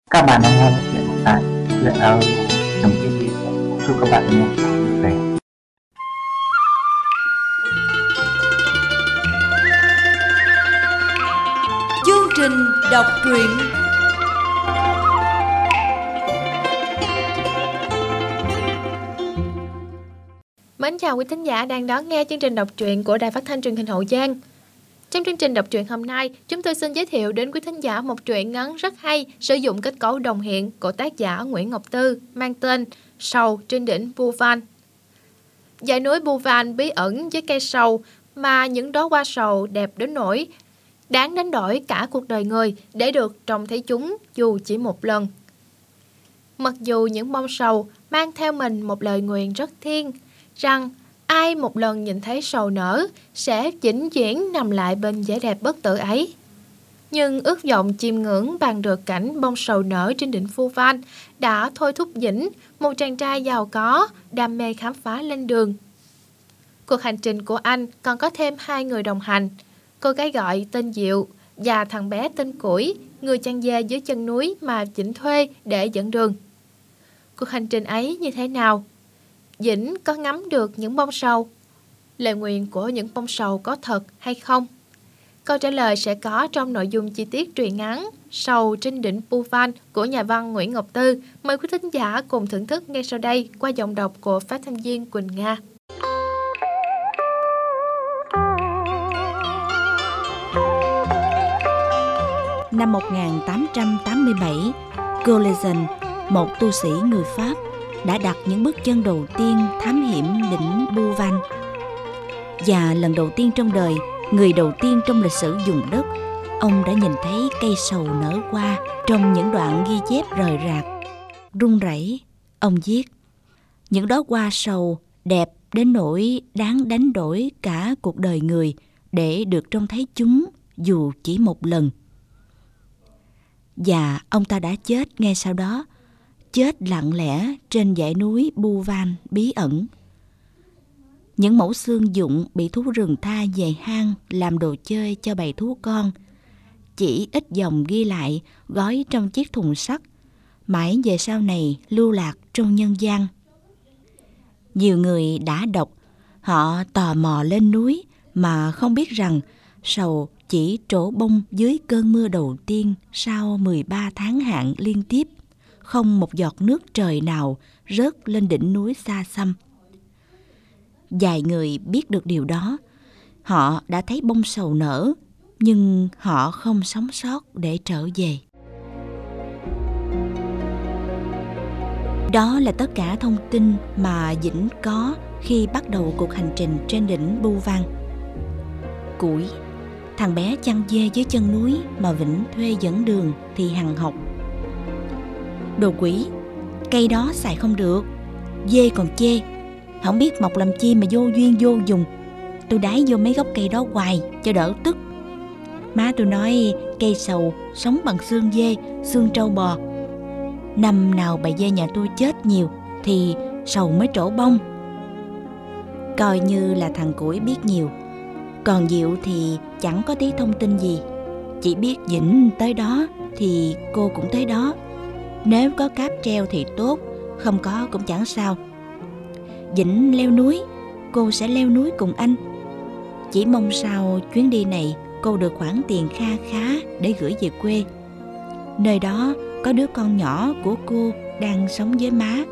Các bạn đang nghe chuyện tại truyện audio.tv. Chúc các bạn nghe vui vẻ. Chương trình đọc truyện. Mến chào quý thính giả đang đón nghe chương trình đọc truyện của Đài Phát thanh Truyền hình Hậu Giang. Trong chương trình đọc truyện hôm nay, chúng tôi xin giới thiệu đến quý thính giả một truyện ngắn rất hay, sử dụng kết cấu đồng hiện của tác giả Nguyễn Ngọc Tư, mang tên Sầu trên đỉnh Vu Van. Dãy núi Vu Van bí ẩn với cây sầu, mà những đóa hoa sầu đẹp đến nỗi đáng đánh đổi cả cuộc đời người để được trông thấy chúng dù chỉ một lần. Mặc dù những bông sầu mang theo mình một lời nguyền rất thiêng, rằng ai một lần nhìn thấy sầu nở sẽ vĩnh viễn nằm lại bên vẻ đẹp bất tử ấy. Nhưng ước vọng chiêm ngưỡng bằng được cảnh bông sầu nở trên đỉnh Vu Van đã thôi thúc Vĩnh, một chàng trai giàu có, đam mê khám phá lên đường. Cuộc hành trình của anh còn có thêm hai người đồng hành, cô gái gọi tên Diệu và thằng bé tên Củi, người chăn dê dưới chân núi mà Vĩnh thuê để dẫn đường. Cuộc hành trình ấy như thế nào? Vĩnh có ngắm được những bông sầu? Lời nguyền của những bông sầu có thật hay không? Câu trả lời sẽ có trong nội dung chi tiết truyện ngắn Sầu trên đỉnh Vu Van của nhà văn Nguyễn Ngọc Tư. Mời quý thính giả cùng thưởng thức ngay sau đây qua giọng đọc của phát thanh viên Quỳnh Nga. Năm 1887, Collagen, một tu sĩ người Pháp, đã đặt những bước chân đầu tiên thám hiểm đỉnh Vu Van. Và lần đầu tiên trong đời, người đầu tiên trong lịch sử dùng đất, ông đã nhìn thấy cây sầu nở hoa trong những đoạn ghi chép rời rạc. Run rẩy, ông viết: những đóa hoa sầu đẹp đến nỗi đáng đánh đổi cả cuộc đời người để được trông thấy chúng dù chỉ một lần. Và ông ta đã chết ngay sau đó, chết lặng lẽ trên dãy núi Vu Van bí ẩn. Những mẩu xương dụng bị thú rừng tha về hang làm đồ chơi cho bầy thú con. Chỉ ít dòng ghi lại gói trong chiếc thùng sắt, mãi về sau này lưu lạc trong nhân gian. Nhiều người đã đọc, họ tò mò lên núi mà không biết rằng sầu chỉ trổ bông dưới cơn mưa đầu tiên sau 13 tháng hạn liên tiếp, không một giọt nước trời nào rớt lên đỉnh núi xa xăm. Vài người biết được điều đó, họ đã thấy bông sầu nở, nhưng họ không sống sót để trở về. Đó là tất cả thông tin mà Vĩnh có khi bắt đầu cuộc hành trình trên đỉnh Vu Van. Củi, thằng bé chăn dê dưới chân núi mà Vĩnh thuê dẫn đường thì hằn học: đồ quỷ, cây đó xài không được, dê còn chê, không biết mọc làm chi mà vô duyên vô dùng. Tôi đái vô mấy gốc cây đó hoài cho đỡ tức. Má tôi nói cây sầu sống bằng xương dê, xương trâu bò. Năm nào bầy dê nhà tôi chết nhiều thì sầu mới trổ bông. Coi như là thằng Củi biết nhiều, còn Diệu thì chẳng có tí thông tin gì. Chỉ biết Vĩnh tới đó thì cô cũng tới đó. Nếu có cáp treo thì tốt, không có cũng chẳng sao. Vĩnh leo núi, cô sẽ leo núi cùng anh. Chỉ mong sao chuyến đi này cô được khoản tiền kha khá để gửi về quê. Nơi đó có đứa con nhỏ của cô đang sống với má.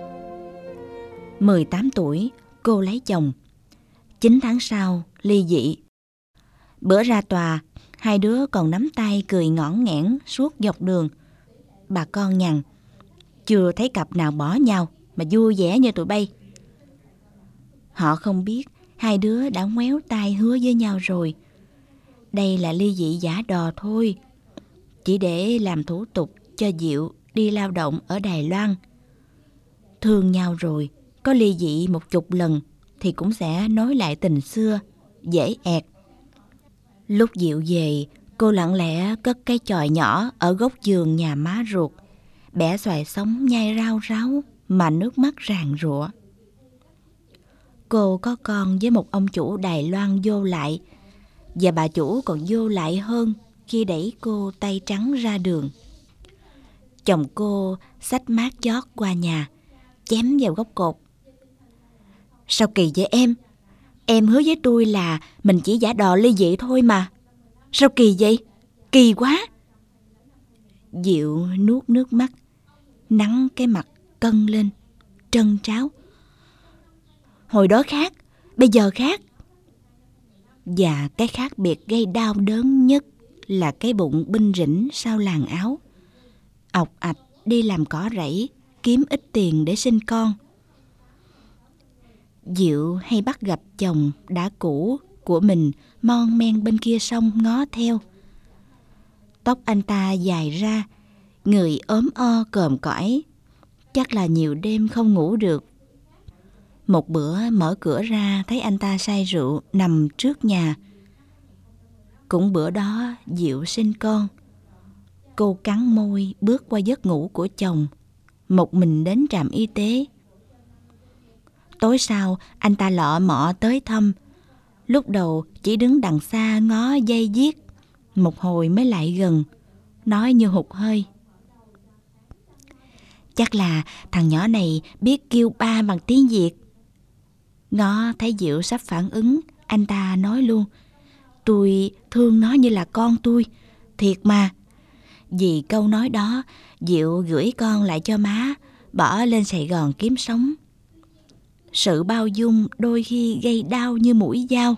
18 tuổi, cô lấy chồng. 9 tháng sau, ly dị. Bữa ra tòa, hai đứa còn nắm tay cười ngõn nghẽn suốt dọc đường. Bà con nhằn: chưa thấy cặp nào bỏ nhau mà vui vẻ như tụi bay. Họ không biết hai đứa đã ngoéo tay hứa với nhau rồi. Đây là ly dị giả đò thôi, chỉ để làm thủ tục cho Diệu đi lao động ở Đài Loan. Thương nhau rồi, có ly dị 10 lần thì cũng sẽ nối lại tình xưa, dễ ẹt. Lúc Diệu về, cô lặng lẽ cất cái chòi nhỏ ở góc giường nhà má ruột, bẻ xoài sống nhai rau ráo mà nước mắt ràn rụa. Cô có con với một ông chủ Đài Loan vô lại, và bà chủ còn vô lại hơn khi đẩy cô tay trắng ra đường. Chồng cô xách mác chót qua nhà, chém vào gốc cột. Sao kỳ vậy em? Em hứa với tôi là mình chỉ giả đò ly dị thôi mà. Sao kỳ vậy? Kỳ quá. Diệu nuốt nước mắt, nắng cái mặt cân lên, trân tráo. Hồi đó khác, bây giờ khác. Và cái khác biệt gây đau đớn nhất là cái bụng binh rĩnh sau làn áo. Ọc ạch đi làm cỏ rẫy, kiếm ít tiền để sinh con. Diệu hay bắt gặp chồng đã cũ của mình mon men bên kia sông ngó theo. Tóc anh ta dài ra, người ốm o còm cõi, chắc là nhiều đêm không ngủ được. Một bữa mở cửa ra thấy anh ta say rượu nằm trước nhà. Cũng bữa đó Diệu sinh con. Cô cắn môi bước qua giấc ngủ của chồng, một mình đến trạm y tế. Tối sau anh ta lọ mọ tới thăm. Lúc đầu chỉ đứng đằng xa ngó dây diết, một hồi mới lại gần, nói như hụt hơi. Chắc là thằng nhỏ này biết kêu ba bằng tiếng Việt. Ngó thấy Diệu sắp phản ứng, anh ta nói luôn: Tôi thương nó như là con tôi, thiệt mà. Vì câu nói đó, Diệu gửi con lại cho má, bỏ lên Sài Gòn kiếm sống. Sự bao dung đôi khi gây đau như mũi dao.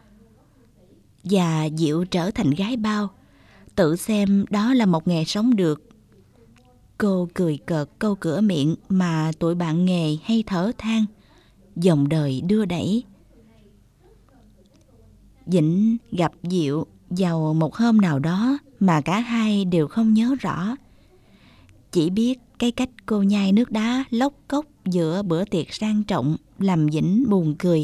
Và Diệu trở thành gái bao, tự xem đó là một nghề sống được. Cô cười cợt câu cửa miệng mà tụi bạn nghề hay thở than, dòng đời đưa đẩy. Vĩnh gặp Diệu vào một hôm nào đó mà cả hai đều không nhớ rõ. Chỉ biết cái cách cô nhai nước đá lóc cốc giữa bữa tiệc sang trọng làm Vĩnh buồn cười.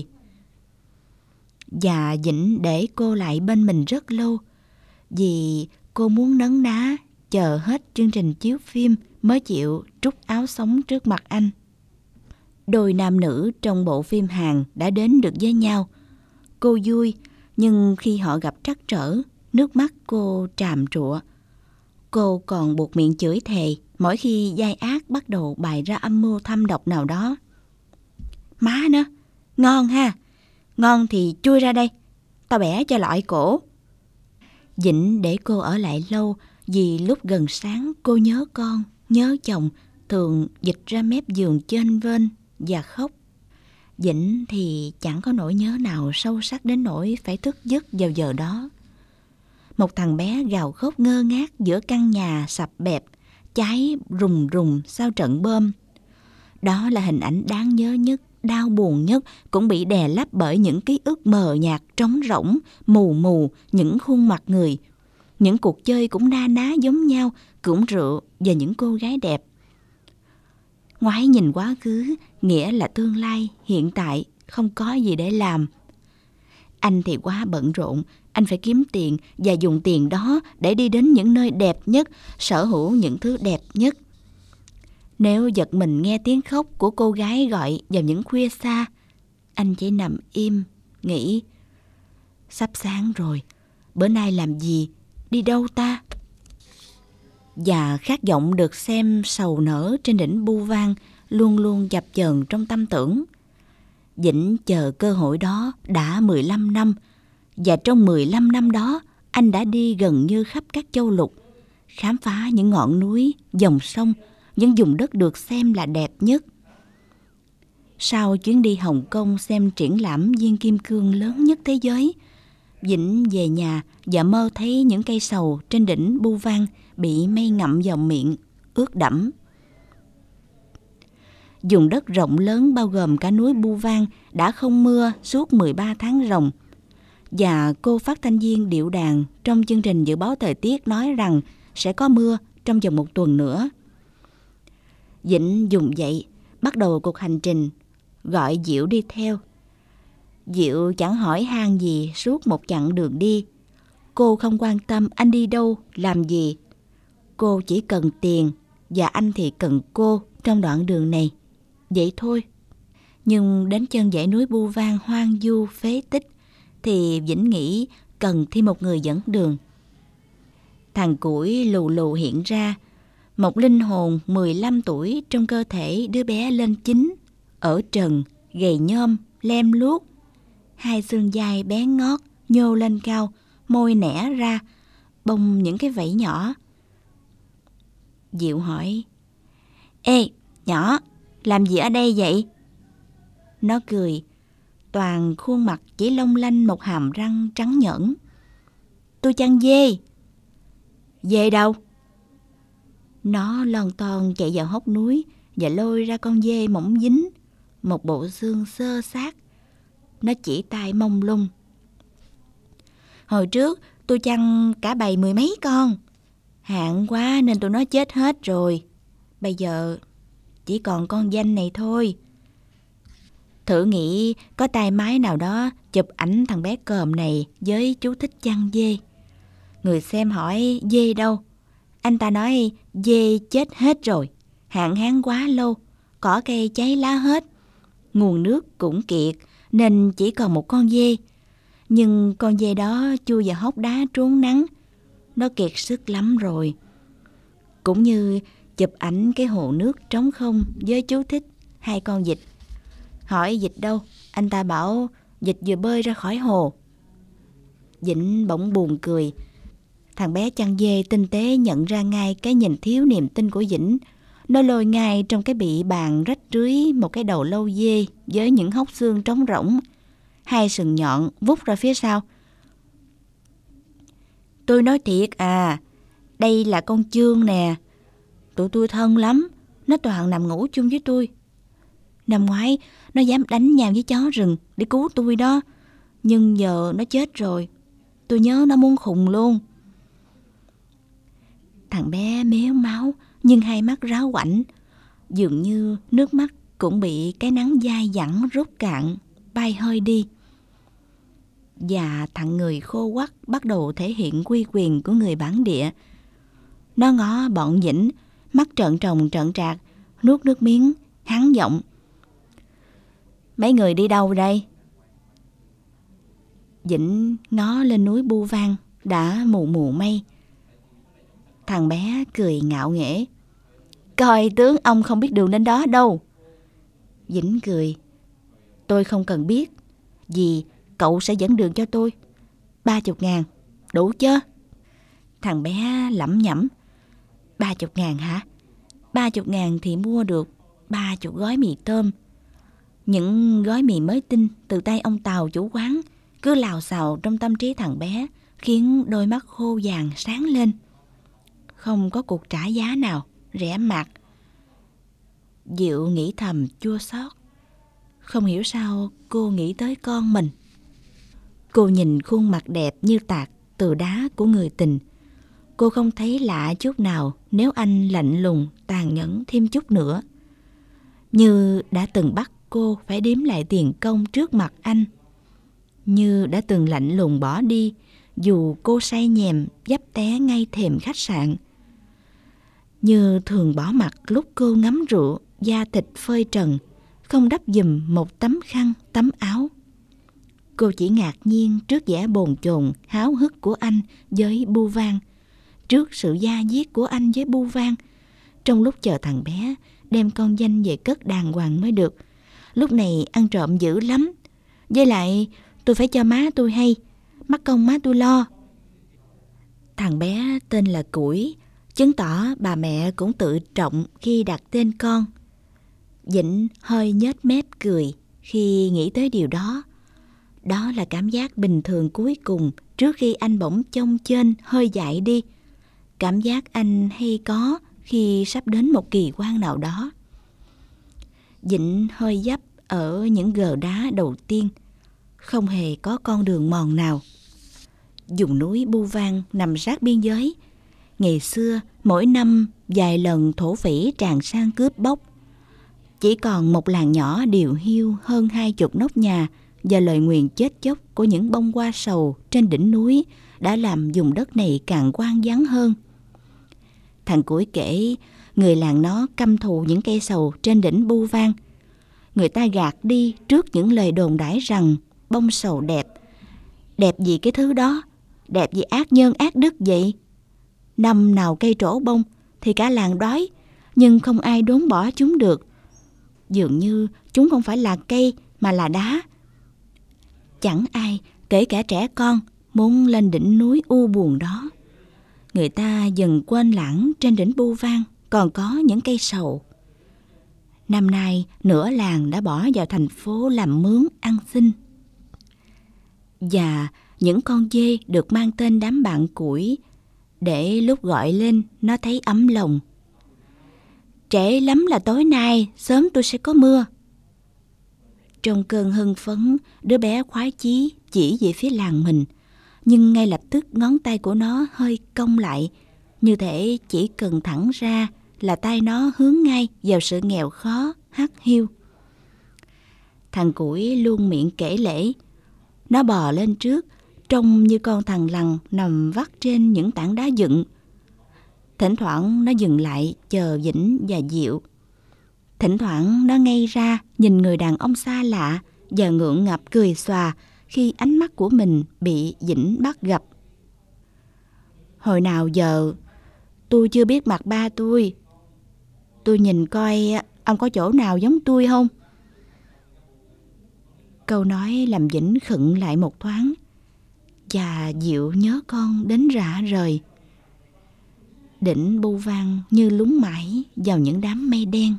Và Vĩnh để cô lại bên mình rất lâu, vì cô muốn nấn ná chờ hết chương trình chiếu phim mới chịu trút áo sống trước mặt anh. Đôi nam nữ trong bộ phim Hàn đã đến được với nhau. Cô vui, nhưng khi họ gặp trắc trở, nước mắt cô tràm trụa. Cô còn buộc miệng chửi thề mỗi khi giai ác bắt đầu bày ra âm mưu thâm độc nào đó. Má nó, ngon ha, ngon thì chui ra đây, tao bẻ cho lọi cổ. Vĩnh để cô ở lại lâu vì lúc gần sáng cô nhớ con, nhớ chồng, thường dịch ra mép giường chênh vênh và khóc. Vĩnh thì chẳng có nỗi nhớ nào sâu sắc đến nỗi phải thức giấc vào giờ đó. Một thằng bé gào khóc ngơ ngác giữa căn nhà sập bẹp, cháy rùng rùng sau trận bom. Đó là hình ảnh đáng nhớ nhất, đau buồn nhất, cũng bị đè lấp bởi những ký ức mờ nhạt, trống rỗng, mù mù, những khuôn mặt người. Những cuộc chơi cũng na ná giống nhau, cũng rượu và những cô gái đẹp. Ngoái nhìn quá khứ, nghĩa là tương lai, hiện tại không có gì để làm. Anh thì quá bận rộn, anh phải kiếm tiền và dùng tiền đó để đi đến những nơi đẹp nhất, sở hữu những thứ đẹp nhất. Nếu giật mình nghe tiếng khóc của cô gái gọi vào những khuya xa, anh chỉ nằm im, nghĩ: sắp sáng rồi, bữa nay làm gì, đi đâu ta? Và khát vọng được xem sầu nở trên đỉnh Bu Vang luôn luôn dập chờn trong tâm tưởng. Vĩnh chờ cơ hội đó đã 15 năm, và trong 15 năm đó anh đã đi gần như khắp các châu lục, khám phá những ngọn núi, dòng sông, những vùng đất được xem là đẹp nhất. Sau chuyến đi Hồng Kông xem triển lãm viên kim cương lớn nhất thế giới, Vĩnh về nhà và mơ thấy những cây sầu trên đỉnh Bu Vang bị mây ngậm vào miệng, ướt đẫm. Vùng đất rộng lớn bao gồm cả núi Bu Vang đã không mưa suốt 13 tháng ròng. Và cô phát thanh viên điệu đàn trong chương trình dự báo thời tiết nói rằng sẽ có mưa trong vòng 1 tuần nữa. Vĩnh dùng dậy, bắt đầu cuộc hành trình, gọi Diệu đi theo. Diệu chẳng hỏi han gì suốt một chặng đường đi. Cô không quan tâm anh đi đâu, làm gì. Cô chỉ cần tiền, và anh thì cần cô trong đoạn đường này. Vậy thôi. Nhưng đến chân dãy núi Bu Vang hoang vu phế tích, thì Vĩnh nghĩ cần thêm một người dẫn đường. Thằng Củi lù lù hiện ra. Một linh hồn 15 tuổi trong cơ thể đứa bé lên 9, ở trần, gầy nhom, lem luốc. Hai xương vai bé ngót, nhô lên cao, môi nẻ ra, bông những cái vảy nhỏ. Diệu hỏi: Ê, nhỏ, làm gì ở đây vậy? Nó cười, toàn khuôn mặt chỉ long lanh một hàm răng trắng nhẫn. Tôi chăn dê. Dê đâu? Nó lon ton chạy vào hốc núi và lôi ra con dê mỏng dính, một bộ xương xơ xác. Nó chỉ tay mông lung. Hồi trước tôi chăn cả bầy 10 mấy con. Hạn quá nên tụi nó chết hết rồi. Bây giờ chỉ còn con danh này thôi. Thử nghĩ có tay máy nào đó chụp ảnh thằng bé còm này với chú thích chăn dê. Người xem hỏi dê đâu? Anh ta nói dê chết hết rồi, hạn hán quá lâu, cỏ cây cháy lá hết, nguồn nước cũng kiệt nên chỉ còn một con dê. Nhưng con dê đó chui vào hốc đá trốn nắng, nó kiệt sức lắm rồi. Cũng như chụp ảnh cái hồ nước trống không với chú thích 2 con vịt. Hỏi vịt đâu? Anh ta bảo vịt vừa bơi ra khỏi hồ. Vĩnh bỗng buồn cười. Thằng bé chăn dê tinh tế nhận ra ngay cái nhìn thiếu niềm tin của Vĩnh. Nó lôi ngay trong cái bị bàn rách rưới một cái đầu lâu dê với những hốc xương trống rỗng, 2 sừng nhọn vút ra phía sau. Tôi nói thiệt à, đây là con Chương nè. Tụi tôi thân lắm, nó toàn nằm ngủ chung với tôi. Năm ngoái nó dám đánh nhau với chó rừng để cứu tôi đó. Nhưng giờ nó chết rồi, tôi nhớ nó muốn khùng luôn. Thằng bé méo máu nhưng hai mắt ráo quảnh, dường như nước mắt cũng bị cái nắng dai dẳng rút cạn, bay hơi đi. Và thằng người khô quắt bắt đầu thể hiện uy quyền của người bản địa. Nó ngó bọn Vĩnh, mắt trợn tròn trợn trạc, nuốt nước miếng, hắn giọng. Mấy người đi đâu đây? Vĩnh ngó lên núi Bu Vang đã mù mù mây. Thằng bé cười ngạo nghễ. Coi tướng ông không biết đường đến đó đâu. Vĩnh cười. Tôi không cần biết, vì cậu sẽ dẫn đường cho tôi. 30.000, đủ chưa? Thằng bé lẩm nhẩm. 30.000 hả? 30.000 thì mua được 30 gói mì tôm. Những gói mì mới tinh từ tay ông Tàu chủ quán cứ lào xào trong tâm trí thằng bé, khiến đôi mắt khô vàng sáng lên. Không có cuộc trả giá nào rẻ mạt. Diệu nghĩ thầm chua xót. Không hiểu sao cô nghĩ tới con mình. Cô nhìn khuôn mặt đẹp như tạc từ đá của người tình. Cô không thấy lạ chút nào nếu anh lạnh lùng, tàn nhẫn thêm chút nữa. Như đã từng bắt cô phải đếm lại tiền công trước mặt anh. Như đã từng lạnh lùng bỏ đi dù cô say nhèm dấp té ngay thềm khách sạn. Như thường bỏ mặc lúc cô ngắm rượu, da thịt phơi trần, không đắp giùm một tấm khăn, tấm áo. Cô chỉ ngạc nhiên trước vẻ bồn chồn, háo hức của anh với Bu Vang, trước sự da diết của anh với Bu Vang. Trong lúc chờ thằng bé đem con danh về cất đàng hoàng mới được. Lúc này ăn trộm dữ lắm. Với lại tôi phải cho má tôi hay, mắc công má tôi lo. Thằng bé tên là Củi, chứng tỏ bà mẹ cũng tự trọng khi đặt tên con. Vĩnh hơi nhếch mép cười khi nghĩ tới điều đó. Đó là cảm giác bình thường cuối cùng trước khi anh bỗng chông chênh hơi dại đi. Cảm giác anh hay có khi sắp đến một kỳ quan nào đó. Vĩnh hơi dấp ở những gờ đá đầu tiên. Không hề có con đường mòn nào. Vùng núi Bu Vang nằm sát biên giới. Ngày xưa mỗi năm vài lần thổ phỉ tràn sang cướp bóc. Chỉ còn một làng nhỏ điều hiu hơn 20 nóc nhà và lời nguyền chết chóc của những bông hoa sầu trên đỉnh núi đã làm vùng đất này càng hoang vắng hơn. Thằng Củi kể người làng nó căm thù những cây sầu trên đỉnh Bu Vang. Người ta gạt đi trước những lời đồn đãi rằng bông sầu đẹp. Đẹp gì cái thứ đó? Đẹp gì ác nhân ác đức vậy? Năm nào cây trổ bông thì cả làng đói, nhưng không ai đốn bỏ chúng được. Dường như chúng không phải là cây mà là đá. Chẳng ai, kể cả trẻ con, muốn lên đỉnh núi u buồn đó. Người ta dần quên lãng trên đỉnh Bu Vang còn có những cây sầu. Năm nay, nửa làng đã bỏ vào thành phố làm mướn ăn xin. Và những con dê được mang tên đám bạn củi, để lúc gọi lên nó thấy ấm lòng. Trễ lắm là tối nay, sớm tôi sẽ có mưa. Trong cơn hưng phấn, đứa bé khoái chí chỉ về phía làng mình, nhưng ngay lập tức ngón tay của nó hơi cong lại, như thể chỉ cần thẳng ra là tay nó hướng ngay vào sự nghèo khó hắt hiu. Thằng củi luôn miệng kể lể. Nó bò lên trước, trông như con thằn lằn nằm vắt trên những tảng đá dựng. Thỉnh thoảng nó dừng lại chờ Vĩnh và Diệu. Thỉnh thoảng nó ngây ra nhìn người đàn ông xa lạ và ngượng ngập cười xòa khi ánh mắt của mình bị Vĩnh bắt gặp. Hồi nào giờ tôi chưa biết mặt ba tôi. Tôi nhìn coi ông có chỗ nào giống tôi không? Câu nói làm Vĩnh khựng lại một thoáng, và Diệu nhớ con đến rã rời. Đỉnh Bu Vang như lún mãi vào những đám mây đen.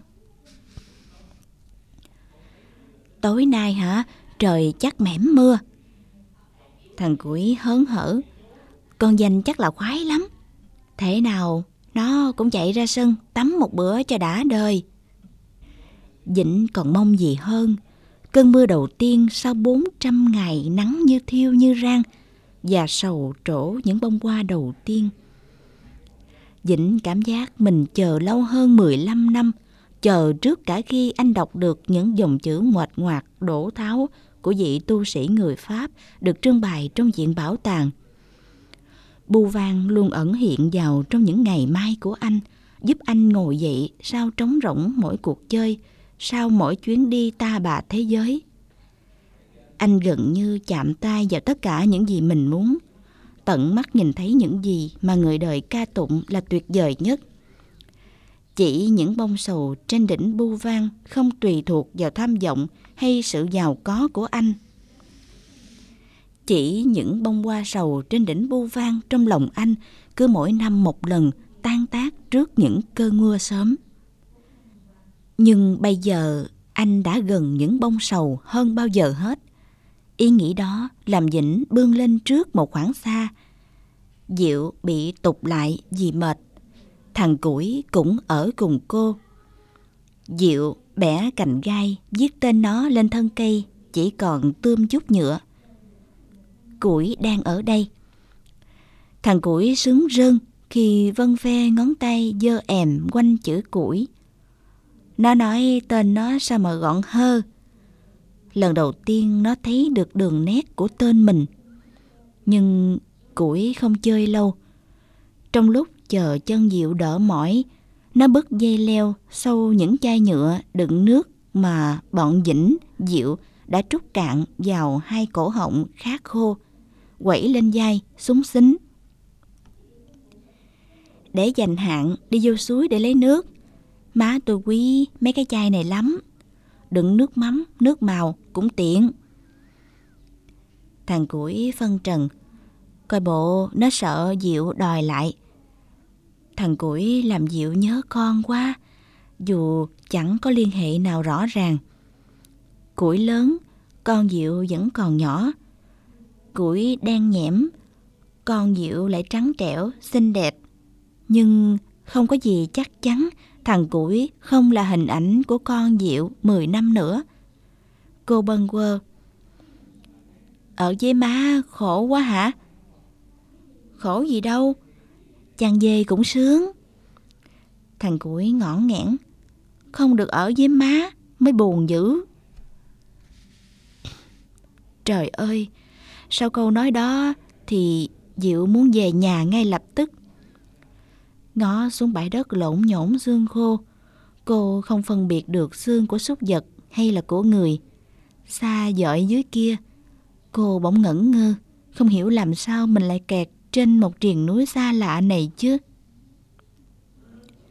Tối nay hả? Trời chắc mẻm mưa. Thằng củi hớn hở. Con Danh chắc là khoái lắm. Thế nào nó cũng chạy ra sân tắm một bữa cho đã đời. Vĩnh còn mong gì hơn. Cơn mưa đầu tiên sau 400 ngày nắng như thiêu như rang, và sầu trổ những bông hoa đầu tiên. Vĩnh cảm giác mình chờ lâu hơn 15 năm, chờ trước cả khi anh đọc được những dòng chữ nguệch ngoạc đổ tháo của vị tu sĩ người Pháp được trưng bày trong viện bảo tàng. Bu Vang luôn ẩn hiện vào trong những ngày mai của anh, giúp anh ngồi dậy sau trống rỗng mỗi cuộc chơi, sau mỗi chuyến đi ta bà thế giới. Anh gần như chạm tay vào tất cả những gì mình muốn, tận mắt nhìn thấy những gì mà người đời ca tụng là tuyệt vời nhất. Chỉ những bông sầu trên đỉnh Bu Vang không tùy thuộc vào tham vọng hay sự giàu có của anh. Chỉ những bông hoa sầu trên đỉnh Bu Vang trong lòng anh cứ mỗi năm một lần tan tác trước những cơn mưa sớm. Nhưng bây giờ anh đã gần những bông sầu hơn bao giờ hết. Ý nghĩ đó làm Vĩnh bươn lên trước một khoảng xa. Diệu bị tụt lại vì mệt. Thằng củi cũng ở cùng cô. Diệu bẻ cành gai viết tên nó lên thân cây, chỉ còn tươm chút nhựa. Củi đang ở đây. Thằng củi sướng rơn khi vân ve ngón tay dơ èm quanh chữ củi. Nó nói tên nó sao mà gọn hơ. Lần đầu tiên nó thấy được đường nét của tên mình. Nhưng củi không chơi lâu. Trong lúc chờ chân Diệu đỡ mỏi, nó bứt dây leo sau những chai nhựa đựng nước mà bọn Vĩnh, Diệu đã trút cạn vào hai cổ họng khát khô, quẩy lên vai, xúng xính. Để dành hạn đi vô suối để lấy nước. Má tôi quý mấy cái chai này lắm. Đựng nước mắm, nước màu cũng tiện. Thằng củi phân trần. Coi bộ nó sợ Diệu đòi lại. Thằng củi làm Diệu nhớ con quá, dù chẳng có liên hệ nào rõ ràng. Củi lớn, con Diệu vẫn còn nhỏ. Củi đen nhẽm, con Diệu lại trắng trẻo, xinh đẹp. Nhưng không có gì chắc chắn thằng củi không là hình ảnh của con Diệu 10 năm nữa. Cô bâng quơ. Ở với má khổ quá hả? Khổ gì đâu, chăn dê cũng sướng. Thằng củi ngõn nghẽn. Không được ở với má mới buồn dữ. Trời ơi, sau câu nói đó thì Diệu muốn về nhà ngay lập tức. Ngó xuống bãi đất lộn nhổn xương khô, cô không phân biệt được xương của súc vật hay là của người. Xa dọi dưới kia, cô bỗng ngẩn ngơ, không hiểu làm sao mình lại kẹt trên một triền núi xa lạ này chứ.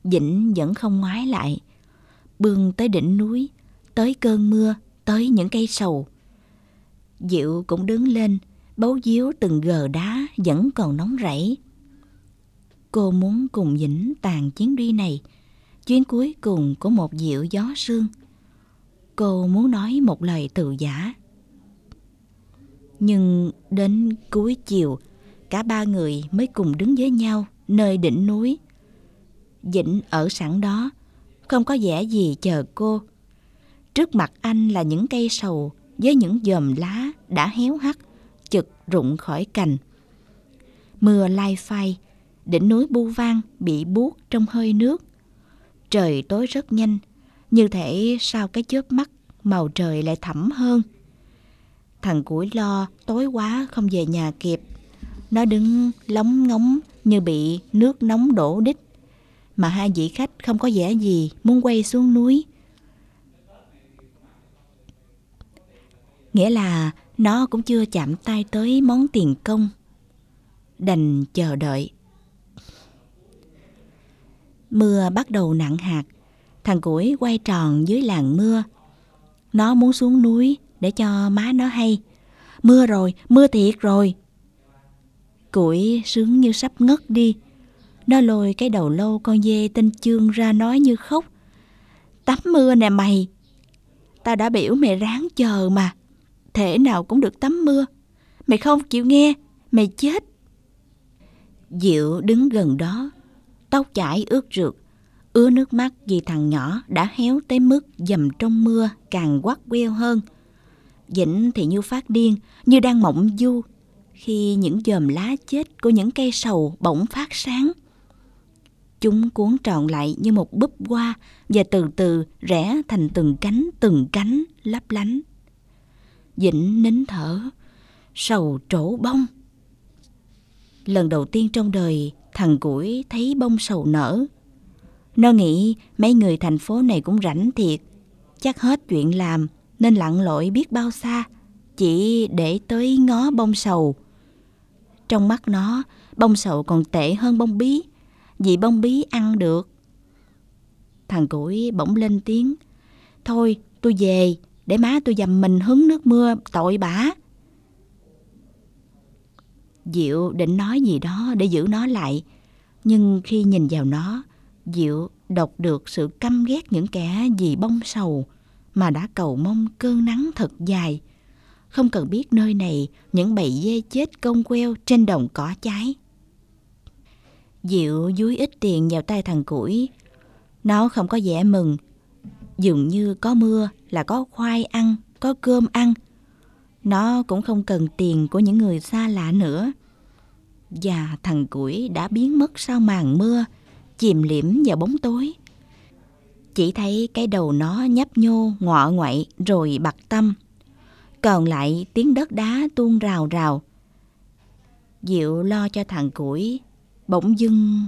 Dĩnh vẫn không ngoái lại, bươn tới đỉnh núi, tới cơn mưa, tới những cây sầu. Diệu cũng đứng lên, bấu víu từng gờ đá vẫn còn nóng rẫy. Cô muốn cùng Dĩnh tàn chuyến đi này, chuyến cuối cùng của một diệu gió sương. Cô muốn nói một lời từ giã. Nhưng đến cuối chiều, cả ba người mới cùng đứng với nhau nơi đỉnh núi. Dĩnh ở sẵn đó, không có vẻ gì chờ cô. Trước mặt anh là những cây sầu với những chòm lá đã héo hắt, chực rụng khỏi cành. Mưa lai phai, đỉnh núi Bu Vang bị buốt trong hơi nước. Trời tối rất nhanh, như thể sau cái chớp mắt màu trời lại thẫm hơn. Thằng Củi lo tối quá không về nhà kịp. Nó đứng lóng ngóng như bị nước nóng đổ đít. Mà hai vị khách không có vẻ gì muốn quay xuống núi. Nghĩa là nó cũng chưa chạm tay tới món tiền công. Đành chờ đợi. Mưa bắt đầu nặng hạt. Thằng Củi quay tròn dưới làn mưa. Nó muốn xuống núi để cho má nó hay. Mưa rồi, mưa thiệt rồi. Củi sướng như sắp ngất đi. Nó lôi cái đầu lâu con dê tên Chương ra nói như khóc. Tắm mưa nè mày. Tao đã biểu mày ráng chờ mà. Thể nào cũng được tắm mưa. Mày không chịu nghe, mày chết. Diệu đứng gần đó, tóc chải ướt rượt, ứa nước mắt vì thằng nhỏ đã héo tới mức dầm trong mưa càng quắt queo hơn. Dĩnh thì như phát điên, như đang mộng du, khi những chòm lá chết của những cây sầu bỗng phát sáng. Chúng cuốn tròn lại như một búp hoa và từ từ rẽ thành từng cánh lấp lánh. Dĩnh nín thở, sầu trổ bông. Lần đầu tiên trong đời thằng Củi thấy bông sầu nở. Nó nghĩ mấy người thành phố này cũng rảnh thiệt, chắc hết chuyện làm nên lặn lội biết bao xa, chỉ để tới ngó bông sầu. Trong mắt nó, bông sầu còn tệ hơn bông bí, vì bông bí ăn được. Thằng Củi bỗng lên tiếng, thôi tôi về, để má tôi dầm mình hứng nước mưa tội bả. Diệu định nói gì đó để giữ nó lại, nhưng khi nhìn vào nó, Diệu đọc được sự căm ghét những kẻ vì bông sầu mà đã cầu mong cơn nắng thật dài, không cần biết nơi này những bầy dê chết cong queo trên đồng cỏ cháy. Diệu dúi ít tiền vào tay thằng Củi. Nó không có vẻ mừng, dường như có mưa là có khoai ăn, có cơm ăn. Nó cũng không cần tiền của những người xa lạ nữa. Và thằng Củi đã biến mất sau màn mưa, chìm liễm vào bóng tối. Chỉ thấy cái đầu nó nhấp nhô ngọ ngoậy rồi bặt tâm. Còn lại tiếng đất đá tuôn rào rào. Diệu lo cho thằng Củi, bỗng dưng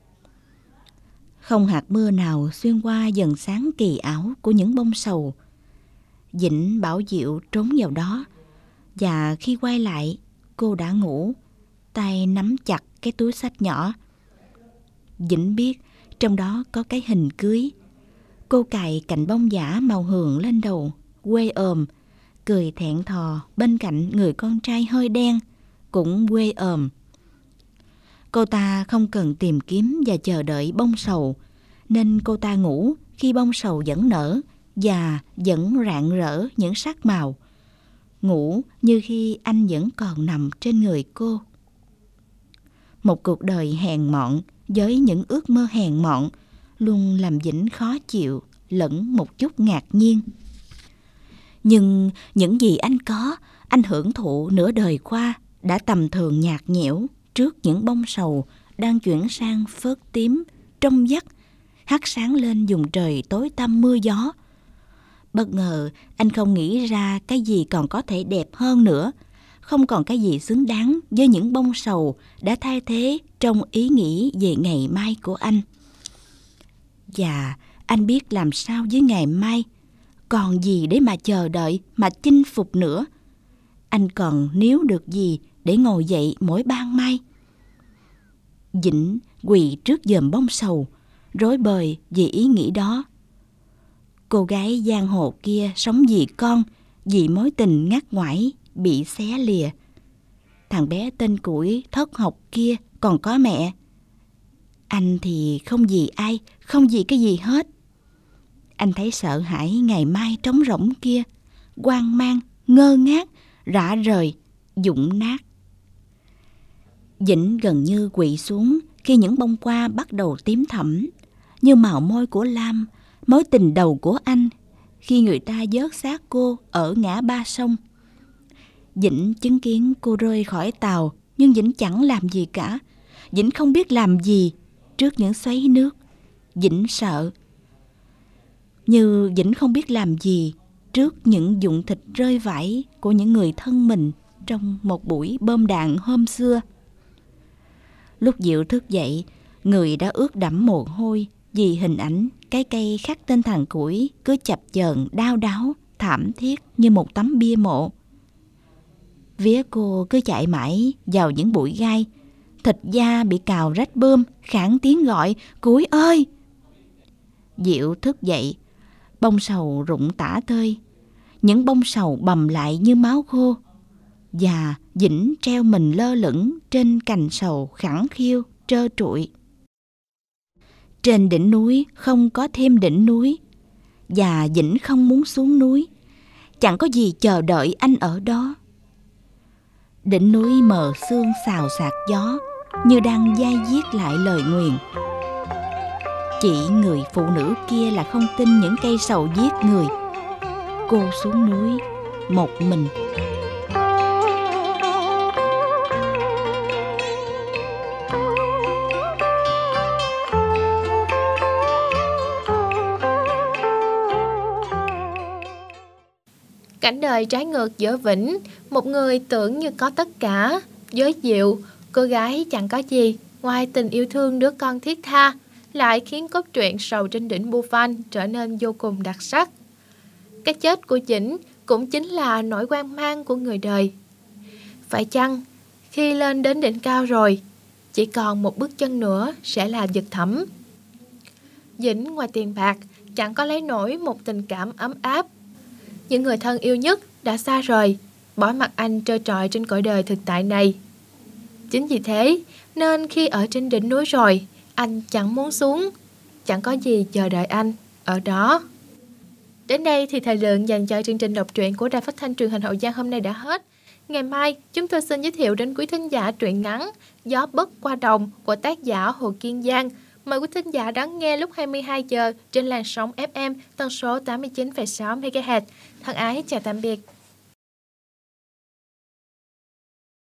không hạt mưa nào xuyên qua dần sáng kỳ ảo của những bông sầu. Dĩnh bảo Diệu trốn vào đó, và khi quay lại cô đã ngủ, tay nắm chặt cái túi xách nhỏ. Dĩnh biết trong đó có cái hình cưới. Cô cài cành bông giả màu hường lên đầu, quê ồm, cười thẹn thò bên cạnh người con trai hơi đen, cũng quê ồm. Cô ta không cần tìm kiếm và chờ đợi bông sầu, nên cô ta ngủ khi bông sầu vẫn nở và vẫn rạng rỡ những sắc màu. Ngủ như khi anh vẫn còn nằm trên người cô. Một cuộc đời hèn mọn với những ước mơ hèn mọn luôn làm Dĩnh khó chịu lẫn một chút ngạc nhiên. Nhưng những gì anh có, anh hưởng thụ nửa đời qua đã tầm thường nhạt nhẽo trước những bông sầu đang chuyển sang phớt tím, trong vắt, hắt sáng lên vùng trời tối tăm mưa gió. Bất ngờ anh không nghĩ ra cái gì còn có thể đẹp hơn nữa, không còn cái gì xứng đáng với những bông sầu đã thay thế trong ý nghĩ về ngày mai của anh. Và anh biết làm sao với ngày mai, còn gì để mà chờ đợi, mà chinh phục nữa. Anh còn níu được gì để ngồi dậy mỗi ban mai. Dĩnh quỳ trước giòm bông sầu, rối bời vì ý nghĩ đó. Cô gái giang hồ kia sống vì con, vì mối tình ngắt ngoải bị xé lìa. Thằng bé tên Củi thất học kia còn có mẹ. Anh thì không vì ai, không vì cái gì hết. Anh thấy sợ hãi ngày mai trống rỗng kia, hoang mang, ngơ ngác, rã rời, rụng nát. Vĩnh gần như quỵ xuống khi những bông hoa bắt đầu tím thẫm, như màu môi của Lam, mối tình đầu của anh, khi người ta vớt xác cô ở ngã ba sông. Vĩnh chứng kiến cô rơi khỏi tàu, nhưng Vĩnh chẳng làm gì cả. Vĩnh không biết làm gì trước những xoáy nước. Vĩnh sợ. Như Vĩnh không biết làm gì trước những vụn thịt rơi vãi của những người thân mình trong một buổi bom đạn hôm xưa. Lúc Diệu thức dậy, người đã ướt đẫm mồ hôi vì hình ảnh cái cây khắc tên thằng Củi cứ chập chờn đau đáu, thảm thiết như một tấm bia mộ. Vía cô cứ chạy mãi vào những bụi gai, thịt da bị cào rách bươm, khản tiếng gọi Củi ơi. Diệu thức dậy, bông sầu rụng tả tơi, những bông sầu bầm lại như máu khô, và Vĩnh treo mình lơ lửng trên cành sầu khẳng khiu trơ trụi. Trên đỉnh núi không có thêm đỉnh núi, và Vĩnh không muốn xuống núi. Chẳng có gì chờ đợi anh ở đó. Đỉnh núi mờ sương xào xạc gió, như đang dai diết lại lời nguyền. Chỉ người phụ nữ kia là không tin những cây sầu giết người. Cô xuống núi một mình. Cảnh đời trái ngược giữa Vĩnh, một người tưởng như có tất cả, với Diệu, cô gái chẳng có gì ngoài tình yêu thương đứa con thiết tha, lại khiến cốt truyện Sầu trên đỉnh Bu Văn trở nên vô cùng đặc sắc. Cái chết của Vĩnh cũng chính là nỗi hoang mang của người đời. Phải chăng khi lên đến đỉnh cao rồi, chỉ còn một bước chân nữa sẽ là vực thẳm? Vĩnh ngoài tiền bạc chẳng có lấy nổi một tình cảm ấm áp. Những người thân yêu nhất đã xa rời, bỏ mặc anh trơ trọi trên cõi đời thực tại này. Chính vì thế nên khi ở trên đỉnh núi rồi, anh chẳng muốn xuống, chẳng có gì chờ đợi anh ở đó. Đến đây thì thời lượng dành cho chương trình đọc truyện của Đài Phát thanh Truyền hình Hậu Giang hôm nay đã hết. Ngày mai chúng tôi xin giới thiệu đến quý thính giả truyện ngắn Gió Bấc Qua Đồng của tác giả Hồ Kiên Giang. Mời quý thính giả đón nghe lúc 22 giờ trên làn sóng FM tần số 89,6 MHz. Thân ái chào tạm biệt.